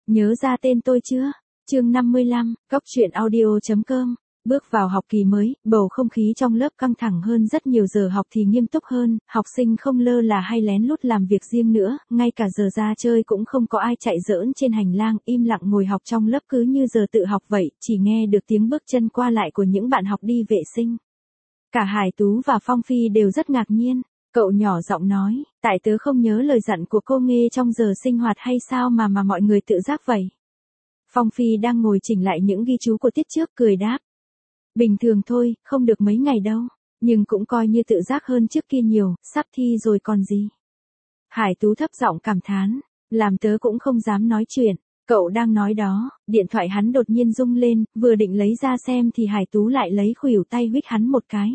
Nhớ ra tên tôi chưa? Chương 55, góc truyện audio.com. Bước vào học kỳ mới, bầu không khí trong lớp căng thẳng hơn rất nhiều, giờ học thì nghiêm túc hơn, học sinh không lơ là hay lén lút làm việc riêng nữa, ngay cả giờ ra chơi cũng không có ai chạy giỡn trên hành lang, im lặng ngồi học trong lớp cứ như giờ tự học vậy, chỉ nghe được tiếng bước chân qua lại của những bạn học đi vệ sinh. Cả Hải Tú và Phong Phi đều rất ngạc nhiên. Cậu nhỏ giọng nói, tại tớ không nhớ lời dặn của cô Nghê trong giờ sinh hoạt hay sao mà mọi người tự giác vậy. Phong Phi đang ngồi chỉnh lại những ghi chú của tiết trước, cười đáp. Bình thường thôi, không được mấy ngày đâu, nhưng cũng coi như tự giác hơn trước kia nhiều, sắp thi rồi còn gì. Hải Tú thấp giọng cảm thán, làm tớ cũng không dám nói chuyện. Cậu đang nói đó, điện thoại hắn đột nhiên rung lên, vừa định lấy ra xem thì Hải Tú lại lấy khuỷu tay huých hắn một cái.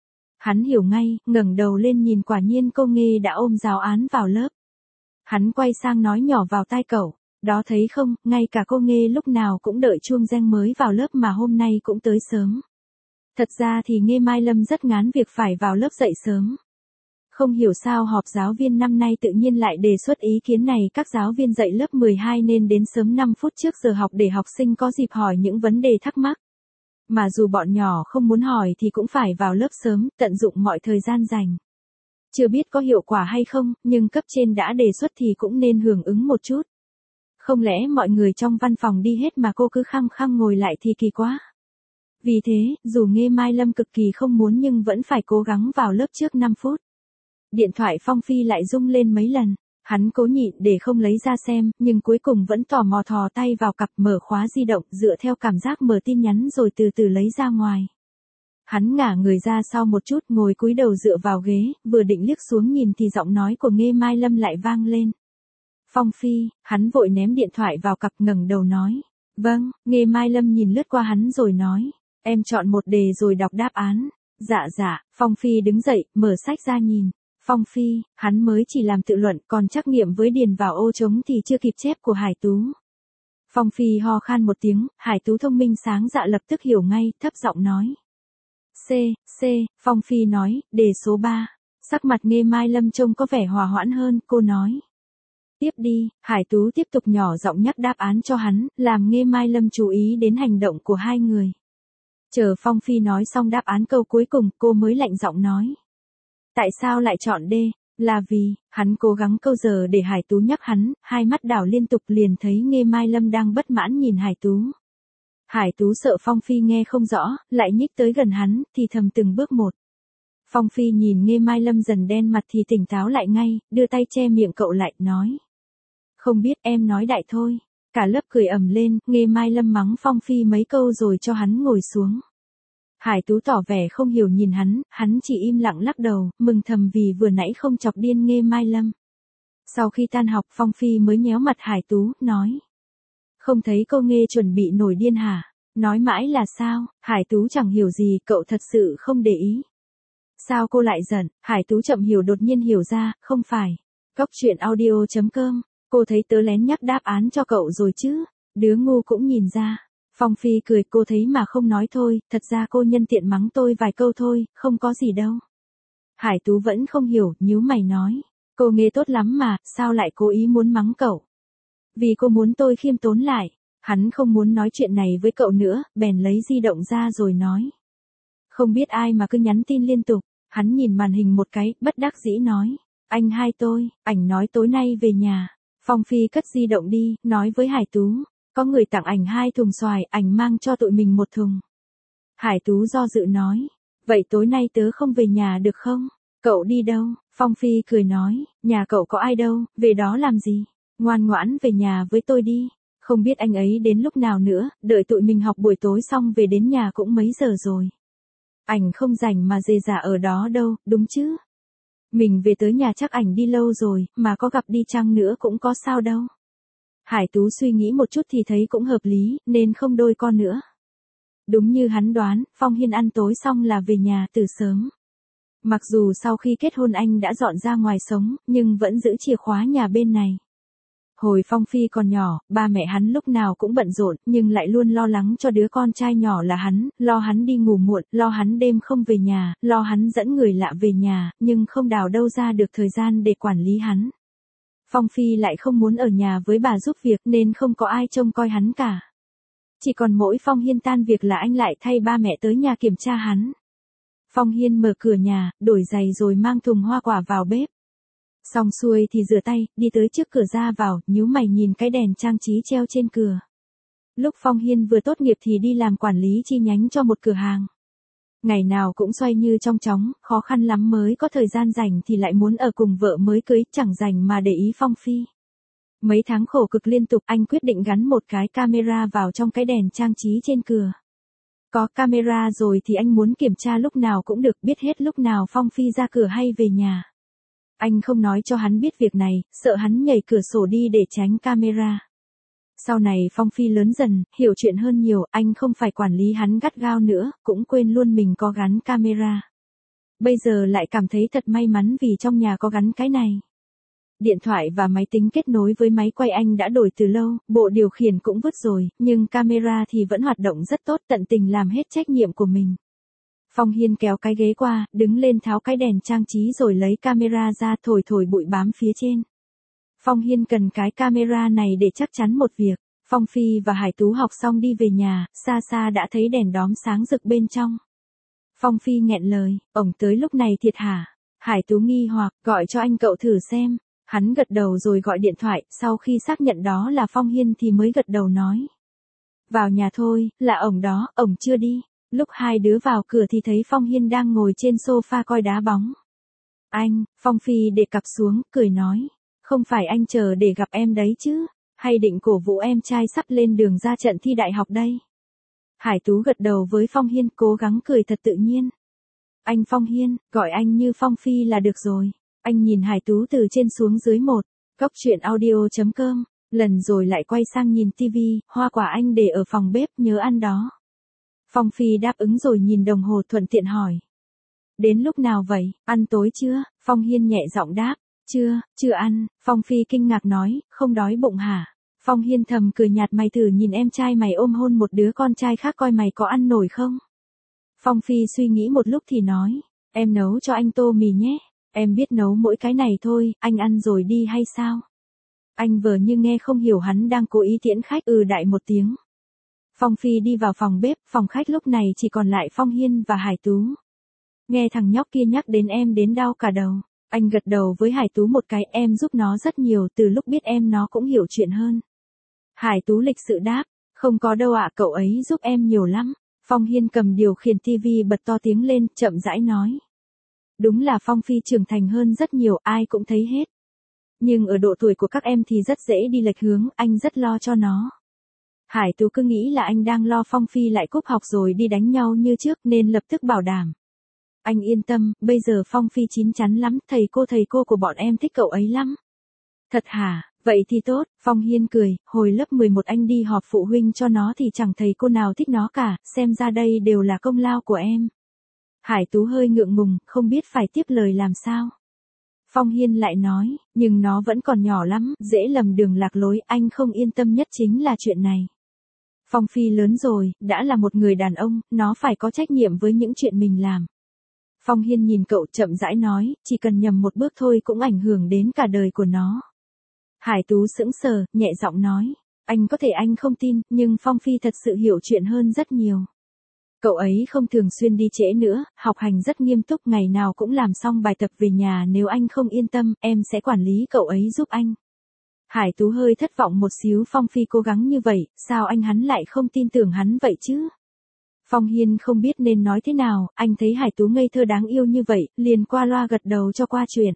Hắn hiểu ngay, ngẩng đầu lên nhìn, quả nhiên cô Nghê đã ôm giáo án vào lớp. Hắn quay sang nói nhỏ vào tai cậu, đó thấy không, ngay cả cô Nghê lúc nào cũng đợi chuông reng mới vào lớp mà hôm nay cũng tới sớm. Thật ra thì Nghê Mai Lâm rất ngán việc phải vào lớp dậy sớm. Không hiểu sao họp giáo viên năm nay tự nhiên lại đề xuất ý kiến này, các giáo viên dạy lớp 12 nên đến sớm 5 phút trước giờ học để học sinh có dịp hỏi những vấn đề thắc mắc. Mà dù bọn nhỏ không muốn hỏi thì cũng phải vào lớp sớm, tận dụng mọi thời gian dành. Chưa biết có hiệu quả hay không, nhưng cấp trên đã đề xuất thì cũng nên hưởng ứng một chút. Không lẽ mọi người trong văn phòng đi hết mà cô cứ khăng khăng ngồi lại thì kỳ quá. Vì thế, dù Nghê Mai Lâm cực kỳ không muốn nhưng vẫn phải cố gắng vào lớp trước 5 phút. Điện thoại Phong Phi lại rung lên mấy lần. Hắn cố nhịn để không lấy ra xem, nhưng cuối cùng vẫn tò mò thò tay vào cặp, mở khóa di động, dựa theo cảm giác mở tin nhắn rồi từ từ lấy ra ngoài. Hắn ngả người ra sau một chút, ngồi cúi đầu dựa vào ghế, vừa định liếc xuống nhìn thì giọng nói của Nghê Mai Lâm lại vang lên. Phong Phi, hắn vội ném điện thoại vào cặp, ngẩng đầu nói. Vâng, Nghê Mai Lâm nhìn lướt qua hắn rồi nói. Em chọn một đề rồi đọc đáp án. Dạ, Phong Phi đứng dậy, mở sách ra nhìn. Phong Phi, hắn mới chỉ làm tự luận, còn trắc nghiệm với điền vào ô trống thì chưa kịp chép của Hải Tú. Phong Phi ho khan một tiếng, Hải Tú thông minh sáng dạ lập tức hiểu ngay, thấp giọng nói. C, Phong Phi nói, đề số 3. Sắc mặt Nghê Mai Lâm trông có vẻ hòa hoãn hơn, cô nói. Tiếp đi, Hải Tú tiếp tục nhỏ giọng nhắc đáp án cho hắn, làm Nghê Mai Lâm chú ý đến hành động của hai người. Chờ Phong Phi nói xong đáp án câu cuối cùng, cô mới lạnh giọng nói. Tại sao lại chọn D? Là vì, hắn cố gắng câu giờ để Hải Tú nhắc hắn, hai mắt đảo liên tục liền thấy Nghê Mai Lâm đang bất mãn nhìn Hải Tú. Hải Tú sợ Phong Phi nghe không rõ, lại nhích tới gần hắn, thì thầm từng bước một. Phong Phi nhìn Nghê Mai Lâm dần đen mặt thì tỉnh táo lại ngay, đưa tay che miệng cậu lại, nói. Không biết, em nói đại thôi. Cả lớp cười ầm lên, Nghê Mai Lâm mắng Phong Phi mấy câu rồi cho hắn ngồi xuống. Hải Tú tỏ vẻ không hiểu nhìn hắn chỉ im lặng lắc đầu, mừng thầm vì vừa nãy không chọc điên Nghê Mai Lâm. Sau khi tan học, Phong Phi mới nhéo mặt Hải Tú, nói. Không thấy cô Nghê chuẩn bị nổi điên hả? Nói mãi là sao? Hải Tú chẳng hiểu gì, cậu thật sự không để ý. Sao cô lại giận? Hải Tú chậm hiểu đột nhiên hiểu ra, không phải. Góc truyện audio.com, cô thấy tớ lén nhắc đáp án cho cậu rồi chứ? Đứa ngu cũng nhìn ra. Phong Phi cười, cô thấy mà không nói thôi, thật ra cô nhân tiện mắng tôi vài câu thôi, không có gì đâu. Hải Tú vẫn không hiểu, nhíu mày nói. Cô Nghê tốt lắm mà, sao lại cố ý muốn mắng cậu? Vì cô muốn tôi khiêm tốn lại. Hắn không muốn nói chuyện này với cậu nữa, bèn lấy di động ra rồi nói. Không biết ai mà cứ nhắn tin liên tục. Hắn nhìn màn hình một cái, bất đắc dĩ nói. Anh hai tôi, ảnh nói tối nay về nhà. Phong Phi cất di động đi, nói với Hải Tú. Có người tặng ảnh 2 thùng xoài, ảnh mang cho tụi mình 1 thùng. Hải Tú do dự nói. Vậy tối nay tớ không về nhà được không? Cậu đi đâu? Phong Phi cười nói. Nhà cậu có ai đâu, về đó làm gì? Ngoan ngoãn về nhà với tôi đi. Không biết anh ấy đến lúc nào nữa, đợi tụi mình học buổi tối xong về đến nhà cũng mấy giờ rồi. Ảnh không rảnh mà dề dả ở đó đâu, đúng chứ? Mình về tới nhà chắc ảnh đi lâu rồi, mà có gặp đi chăng nữa cũng có sao đâu. Hải Tú suy nghĩ một chút thì thấy cũng hợp lý, nên không đôi co nữa. Đúng như hắn đoán, Phong Hiên ăn tối xong là về nhà từ sớm. Mặc dù sau khi kết hôn anh đã dọn ra ngoài sống, nhưng vẫn giữ chìa khóa nhà bên này. Hồi Phong Phi còn nhỏ, ba mẹ hắn lúc nào cũng bận rộn, nhưng lại luôn lo lắng cho đứa con trai nhỏ là hắn, lo hắn đi ngủ muộn, lo hắn đêm không về nhà, lo hắn dẫn người lạ về nhà, nhưng không đào đâu ra được thời gian để quản lý hắn. Phong Phi lại không muốn ở nhà với bà giúp việc nên không có ai trông coi hắn cả. Chỉ còn mỗi Phong Hiên tan việc là anh lại thay ba mẹ tới nhà kiểm tra hắn. Phong Hiên mở cửa nhà, đổi giày rồi mang thùng hoa quả vào bếp. Xong xuôi thì rửa tay, đi tới trước cửa ra vào, nhíu mày nhìn cái đèn trang trí treo trên cửa. Lúc Phong Hiên vừa tốt nghiệp thì đi làm quản lý chi nhánh cho một cửa hàng. Ngày nào cũng xoay như trong chóng, khó khăn lắm mới có thời gian rảnh thì lại muốn ở cùng vợ mới cưới, chẳng rảnh mà để ý Phong Phi. Mấy tháng khổ cực liên tục, anh quyết định gắn một cái camera vào trong cái đèn trang trí trên cửa. Có camera rồi thì anh muốn kiểm tra lúc nào cũng được, biết hết lúc nào Phong Phi ra cửa hay về nhà. Anh không nói cho hắn biết việc này, sợ hắn nhảy cửa sổ đi để tránh camera. Sau này Phong Phi lớn dần, hiểu chuyện hơn nhiều, anh không phải quản lý hắn gắt gao nữa, cũng quên luôn mình có gắn camera. Bây giờ lại cảm thấy thật may mắn vì trong nhà có gắn cái này. Điện thoại và máy tính kết nối với máy quay anh đã đổi từ lâu, bộ điều khiển cũng vứt rồi, nhưng camera thì vẫn hoạt động rất tốt, tận tình làm hết trách nhiệm của mình. Phong Hiên kéo cái ghế qua, đứng lên tháo cái đèn trang trí rồi lấy camera ra thổi thổi bụi bám phía trên. Phong Hiên cần cái camera này để chắc chắn một việc. Phong Phi và Hải Tú học xong đi về nhà, xa xa đã thấy đèn đóm sáng rực bên trong. Phong Phi nghẹn lời, ổng tới lúc này thiệt hả? Hải Tú nghi hoặc, gọi cho anh cậu thử xem. Hắn gật đầu rồi gọi điện thoại, sau khi xác nhận đó là Phong Hiên thì mới gật đầu nói. Vào nhà thôi, là ổng đó, ổng chưa đi. Lúc hai đứa vào cửa thì thấy Phong Hiên đang ngồi trên sofa coi đá bóng. Anh, Phong Phi để cặp xuống, cười nói. Không phải anh chờ để gặp em đấy chứ, hay định cổ vũ em trai sắp lên đường ra trận thi đại học đây. Hải Tú gật đầu với Phong Hiên, cố gắng cười thật tự nhiên. Anh Phong Hiên, gọi anh như Phong Phi là được rồi. Anh nhìn Hải Tú từ trên xuống dưới một, góc chuyện audio.com, lần rồi lại quay sang nhìn tivi, hoa quả anh để ở phòng bếp, nhớ ăn đó. Phong Phi đáp ứng rồi nhìn đồng hồ thuận tiện hỏi. Đến lúc nào vậy, ăn tối chưa? Phong Hiên nhẹ giọng đáp. Chưa ăn. Phong Phi kinh ngạc nói, không đói bụng hả? Phong Hiên thầm cười nhạt, mày thử nhìn em trai mày ôm hôn một đứa con trai khác coi mày có ăn nổi không? Phong Phi suy nghĩ một lúc thì nói, em nấu cho anh tô mì nhé. Em biết nấu mỗi cái này thôi, anh ăn rồi đi hay sao? Anh vờ như nghe không hiểu hắn đang cố ý tiễn khách, đại một tiếng. Phong Phi đi vào phòng bếp, phòng khách lúc này chỉ còn lại Phong Hiên và Hải Tú. Nghe thằng nhóc kia nhắc đến em đến đau cả đầu. Anh gật đầu với Hải Tú một cái, em giúp nó rất nhiều, từ lúc biết em nó cũng hiểu chuyện hơn. Hải Tú lịch sự đáp, không có đâu ạ, cậu ấy giúp em nhiều lắm. Phong Hiên cầm điều khiển tivi bật to tiếng lên, chậm rãi nói. Đúng là Phong Phi trưởng thành hơn rất nhiều, ai cũng thấy hết. Nhưng ở độ tuổi của các em thì rất dễ đi lệch hướng, anh rất lo cho nó. Hải Tú cứ nghĩ là anh đang lo Phong Phi lại cúp học rồi đi đánh nhau như trước nên lập tức bảo đảm. Anh yên tâm, bây giờ Phong Phi chín chắn lắm, thầy cô của bọn em thích cậu ấy lắm. Thật hả, vậy thì tốt, Phong Hiên cười, hồi lớp 11 anh đi họp phụ huynh cho nó thì chẳng thầy cô nào thích nó cả, xem ra đây đều là công lao của em. Hải Tú hơi ngượng ngùng, không biết phải tiếp lời làm sao. Phong Hiên lại nói, nhưng nó vẫn còn nhỏ lắm, dễ lầm đường lạc lối, anh không yên tâm nhất chính là chuyện này. Phong Phi lớn rồi, đã là một người đàn ông, nó phải có trách nhiệm với những chuyện mình làm. Phong Hiên nhìn cậu chậm rãi nói, chỉ cần nhầm một bước thôi cũng ảnh hưởng đến cả đời của nó. Hải Tú sững sờ, nhẹ giọng nói, anh có thể anh không tin, nhưng Phong Phi thật sự hiểu chuyện hơn rất nhiều. Cậu ấy không thường xuyên đi trễ nữa, học hành rất nghiêm túc, ngày nào cũng làm xong bài tập về nhà, nếu anh không yên tâm, em sẽ quản lý cậu ấy giúp anh. Hải Tú hơi thất vọng một xíu, Phong Phi cố gắng như vậy, sao anh hắn lại không tin tưởng hắn vậy chứ? Phong Hiên không biết nên nói thế nào, anh thấy Hải Tú ngây thơ đáng yêu như vậy, liền qua loa gật đầu cho qua chuyện.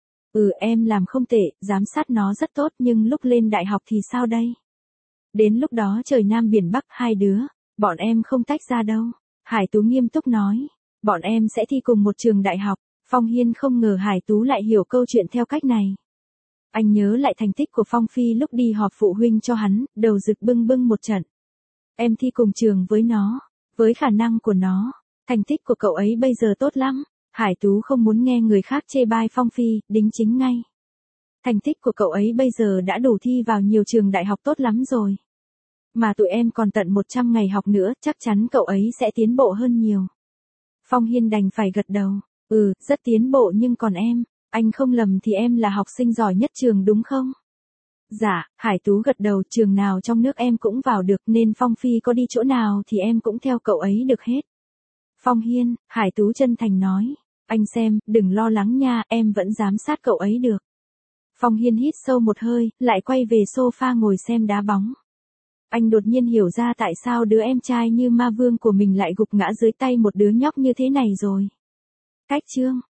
Em làm không tệ, giám sát nó rất tốt, nhưng lúc lên đại học thì sao đây? Đến lúc đó trời Nam biển Bắc hai đứa, bọn em không tách ra đâu. Hải Tú nghiêm túc nói, bọn em sẽ thi cùng một trường đại học. Phong Hiên không ngờ Hải Tú lại hiểu câu chuyện theo cách này. Anh nhớ lại thành tích của Phong Phi lúc đi họp phụ huynh cho hắn, đầu rực bưng bưng một trận. Em thi cùng trường với nó, với khả năng của nó, thành tích của cậu ấy bây giờ tốt lắm. Hải Tú không muốn nghe người khác chê bai Phong Phi, đính chính ngay. Thành tích của cậu ấy bây giờ đã đủ thi vào nhiều trường đại học tốt lắm rồi. Mà tụi em còn tận 100 ngày học nữa, chắc chắn cậu ấy sẽ tiến bộ hơn nhiều. Phong Hiên đành phải gật đầu, rất tiến bộ, nhưng còn em, Anh không lầm thì em là học sinh giỏi nhất trường đúng không? Dạ, Hải Tú gật đầu, trường nào trong nước em cũng vào được nên Phong Phi có đi chỗ nào thì em cũng theo cậu ấy được hết. Phong Hiên, Hải Tú chân thành nói. Anh xem, đừng lo lắng nha, em vẫn giám sát cậu ấy được. Phong Hiên hít sâu một hơi, lại quay về sofa ngồi xem đá bóng. Anh đột nhiên hiểu ra tại sao đứa em trai như ma vương của mình lại gục ngã dưới tay một đứa nhóc như thế này rồi. Cách chương